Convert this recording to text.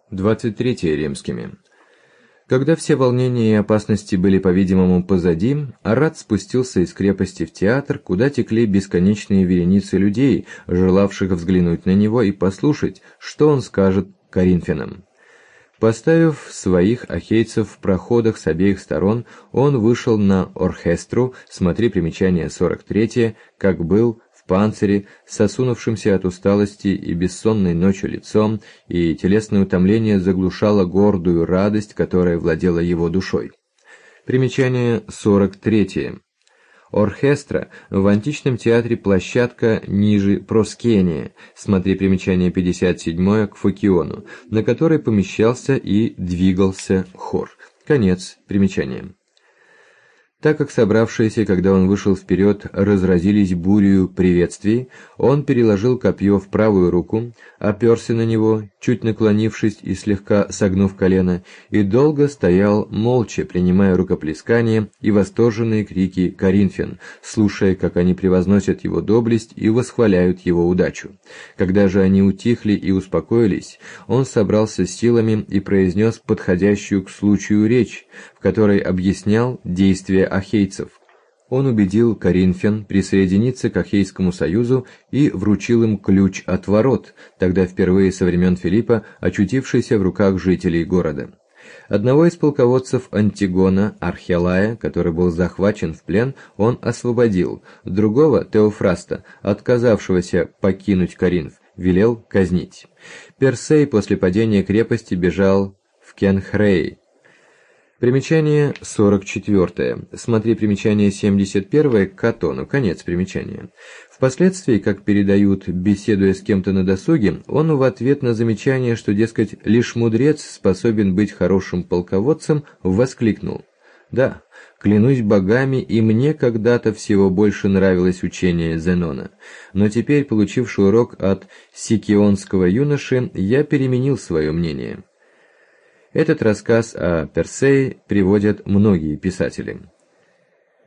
23 римскими. Когда все волнения и опасности были, по-видимому, позади, Арат спустился из крепости в театр, куда текли бесконечные вереницы людей, желавших взглянуть на него и послушать, что он скажет коринфянам. Поставив своих ахейцев в проходах с обеих сторон, он вышел на орхестру, смотри примечание 43, как был в панцире, с осунувшимся от усталости и бессонной ночью лицом, и телесное утомление заглушало гордую радость, которая владела его душой. Примечание 43. Орхестра в античном театре площадка ниже проскения, смотри примечание 57 к Фокиону, на которой помещался и двигался хор. Конец примечания. Так как собравшиеся, когда он вышел вперед, разразились бурею приветствий, он переложил копье в правую руку, оперся на него, чуть наклонившись и слегка согнув колено, и долго стоял молча, принимая рукоплескания и восторженные крики коринфян, слушая, как они превозносят его доблесть и восхваляют его удачу. Когда же они утихли и успокоились, он собрался с силами и произнес подходящую к случаю речь, в которой объяснял действия ахейцев. Он убедил коринфян присоединиться к Ахейскому союзу и вручил им ключ от ворот, тогда впервые со времен Филиппа очутившийся в руках жителей города. Одного из полководцев Антигона, Архелая, который был захвачен в плен, он освободил, другого, Теофраста, отказавшегося покинуть Коринф, велел казнить. Персей после падения крепости бежал в Кенхрей. Примечание 44. Смотри примечание 71 к Катону. Конец примечания. Впоследствии, как передают, беседуя с кем-то на досуге, он в ответ на замечание, что, дескать, лишь мудрец способен быть хорошим полководцем, воскликнул: «Да, клянусь богами, и мне когда-то всего больше нравилось учение Зенона. Но теперь, получивший урок от сикионского юноши, я переменил свое мнение». Этот рассказ о Персее приводят многие писатели.